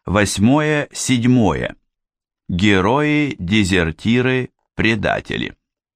8-7. Герои, дезертиры, предатели.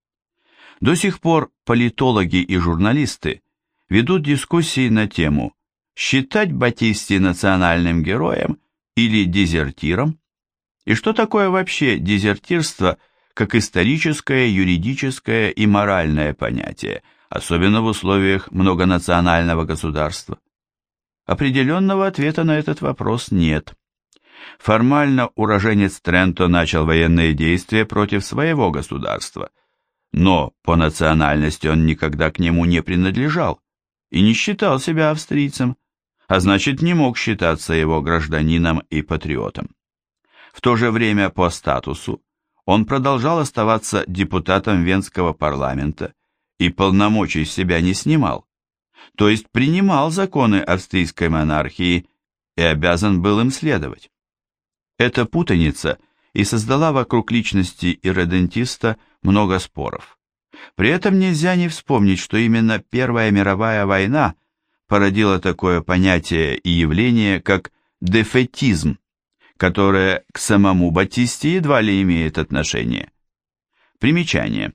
До сих пор политологи и журналисты ведут дискуссии на тему, считать Батисти национальным героем или дезертиром, и что такое вообще дезертирство как историческое, юридическое и моральное понятие, особенно в условиях многонационального государства. Определенного ответа на этот вопрос нет. Формально уроженец Тренто начал военные действия против своего государства, но по национальности он никогда к нему не принадлежал и не считал себя австрийцем, а значит не мог считаться его гражданином и патриотом. В то же время по статусу он продолжал оставаться депутатом Венского парламента и полномочий с себя не снимал, то есть принимал законы австрийской монархии и обязан был им следовать. Эта путаница и создала вокруг личности ирредентиста много споров. При этом нельзя не вспомнить, что именно Первая мировая война породила такое понятие и явление, как дефэтизм, которое к самому Батисте едва ли имеет отношение. Примечание.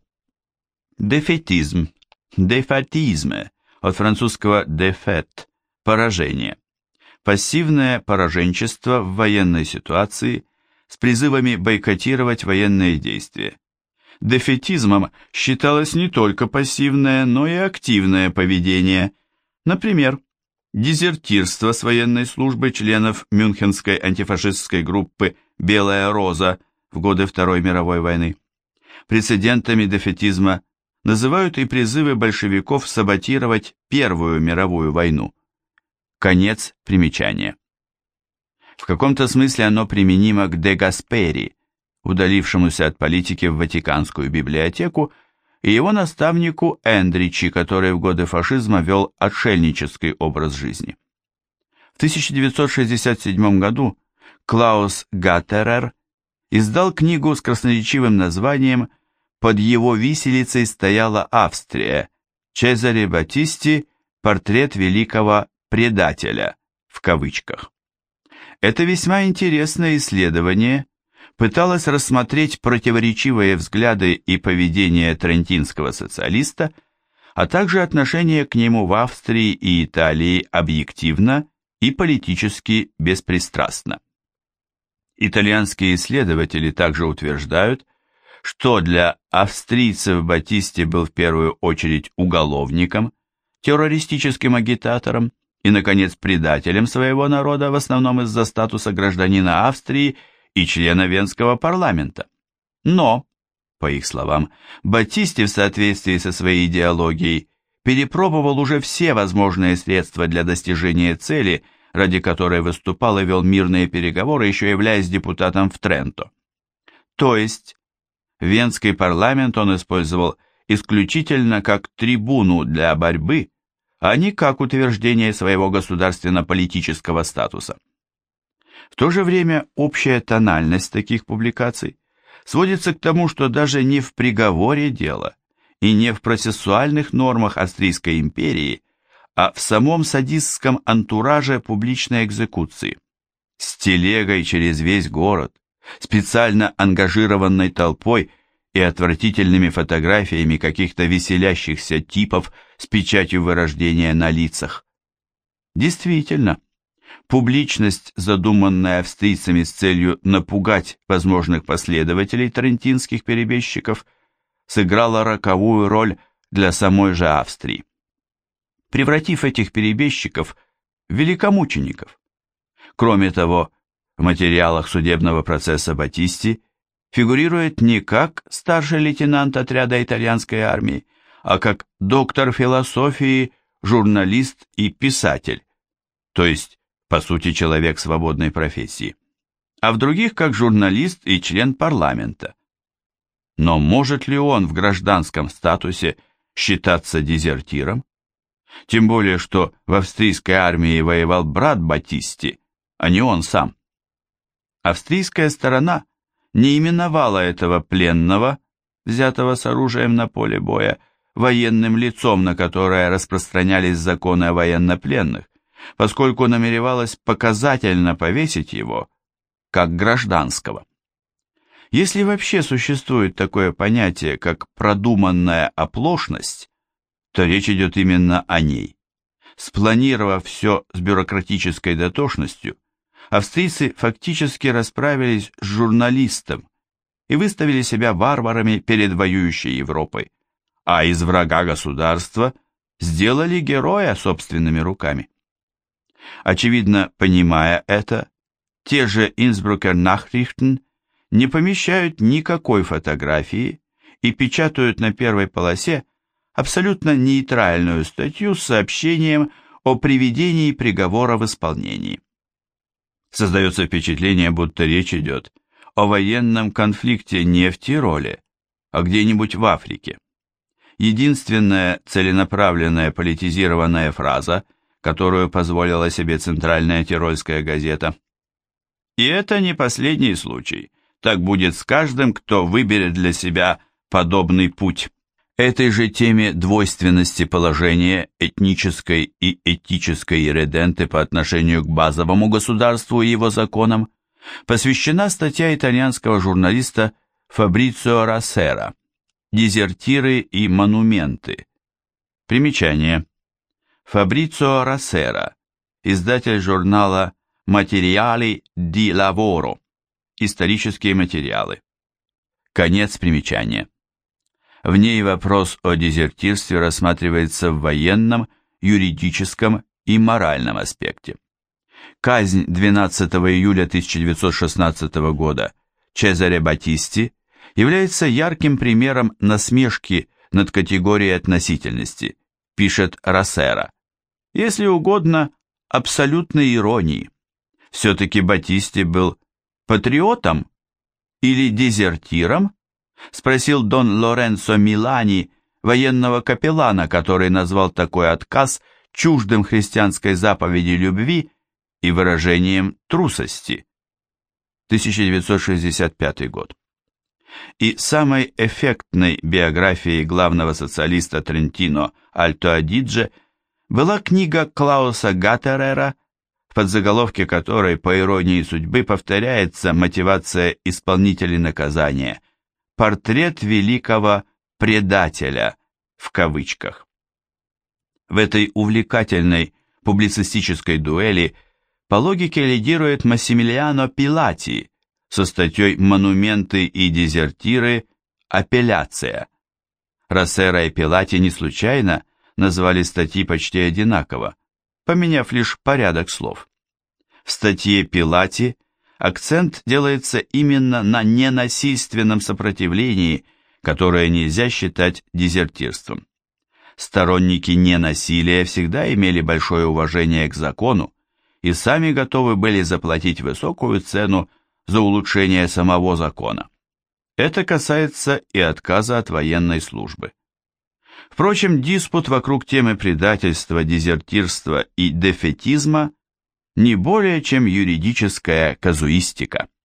Дефэтизм, дефатизме, от французского défaite, поражение. Пассивное пораженчество в военной ситуации с призывами бойкотировать военные действия. Дефетизмом считалось не только пассивное, но и активное поведение, например, дезертирство с военной службы членов мюнхенской антифашистской группы «Белая роза» в годы Второй мировой войны. Прецедентами дефетизма называют и призывы большевиков саботировать Первую мировую войну. Конец примечания. В каком-то смысле оно применимо к де Гаспери, удалившемуся от политики в Ватиканскую библиотеку, и его наставнику Эндричи, который в годы фашизма вел отшельнический образ жизни. В 1967 году Клаус Гаттерер издал книгу с красноречивым названием «Под его виселицей стояла Австрия. Чезаре Батисти. Портрет великого предателя» в кавычках. Это весьма интересное исследование пыталось рассмотреть противоречивые взгляды и поведение трентинского социалиста, а также отношение к нему в Австрии и Италии объективно и политически беспристрастно. Итальянские исследователи также утверждают, что для австрийцев Батисти был в первую очередь уголовником, террористическим агитатором и, наконец, предателем своего народа, в основном из-за статуса гражданина Австрии и члена Венского парламента. Но, по их словам, Батисти в соответствии со своей идеологией перепробовал уже все возможные средства для достижения цели, ради которой выступал и вел мирные переговоры, еще являясь депутатом в Тренто. То есть, Венский парламент он использовал исключительно как трибуну для борьбы, а не как утверждение своего государственно-политического статуса. В то же время общая тональность таких публикаций сводится к тому, что даже не в приговоре дело и не в процессуальных нормах Австрийской империи, а в самом садистском антураже публичной экзекуции. С телегой через весь город, специально ангажированной толпой и отвратительными фотографиями каких-то веселящихся типов с печатью вырождения на лицах. Действительно, публичность, задуманная австрийцами с целью напугать возможных последователей трентинских перебежчиков, сыграла роковую роль для самой же Австрии, превратив этих перебежчиков в великомучеников. Кроме того, в материалах судебного процесса Батисти фигурирует не как старший лейтенант отряда итальянской армии, а как доктор философии, журналист и писатель, то есть, по сути, человек свободной профессии, а в других как журналист и член парламента. Но может ли он в гражданском статусе считаться дезертиром? Тем более, что в австрийской армии воевал брат Батисти, а не он сам. Австрийская сторона не именовала этого пленного, взятого с оружием на поле боя, военным лицом, на которое распространялись законы о военнопленных, поскольку намеревалась показательно повесить его как гражданского. Если вообще существует такое понятие, как продуманная оплошность, то речь идет именно о ней. Спланировав все с бюрократической дотошностью, австрийцы фактически расправились с журналистом и выставили себя варварами перед воюющей Европой, а из врага государства сделали героя собственными руками. Очевидно, понимая это, те же Innsbrucker Nachrichten не помещают никакой фотографии и печатают на первой полосе абсолютно нейтральную статью с сообщением о приведении приговора в исполнении. Создается впечатление, будто речь идет о военном конфликте не в Тироле, а где-нибудь в Африке. Единственная целенаправленная политизированная фраза, которую позволила себе Центральная Тирольская газета. И это не последний случай. Так будет с каждым, кто выберет для себя подобный путь. Этой же теме двойственности положения этнической и этической ирреденты по отношению к базовому государству и его законам посвящена статья итальянского журналиста Фабрицио Рассера «Дезертиры и монументы». Примечание. Фабрицио Рассера, издатель журнала «Материали ди лаворо», исторические материалы. Конец примечания. В ней вопрос о дезертирстве рассматривается в военном, юридическом и моральном аспекте. Казнь 12 июля 1916 года Чезаре Батисти является ярким примером насмешки над категорией относительности, пишет Рассера. Если угодно, абсолютной иронии. Все-таки Батисти был патриотом или дезертиром? Спросил Дон Лоренцо Милани, военного капеллана, который назвал такой отказ чуждым христианской заповеди любви и выражением трусости. 1965 год. И самой эффектной биографией главного социалиста Трентино Альто Адидже была книга Клауса Гаттерера, в подзаголовке которой, по иронии судьбы, повторяется мотивация исполнителей наказания «Портрет великого предателя» в кавычках. В этой увлекательной публицистической дуэли по логике лидирует Массимилиано Пилати со статьей «Монументы и дезертиры. Апелляция». Рассера и Пилати не случайно назвали статьи почти одинаково, поменяв лишь порядок слов. В статье Пилати акцент делается именно на ненасильственном сопротивлении, которое нельзя считать дезертирством. Сторонники ненасилия всегда имели большое уважение к закону и сами готовы были заплатить высокую цену за улучшение самого закона. Это касается и отказа от военной службы. Впрочем, диспут вокруг темы предательства, дезертирства и дефетизма не более чем юридическая казуистика.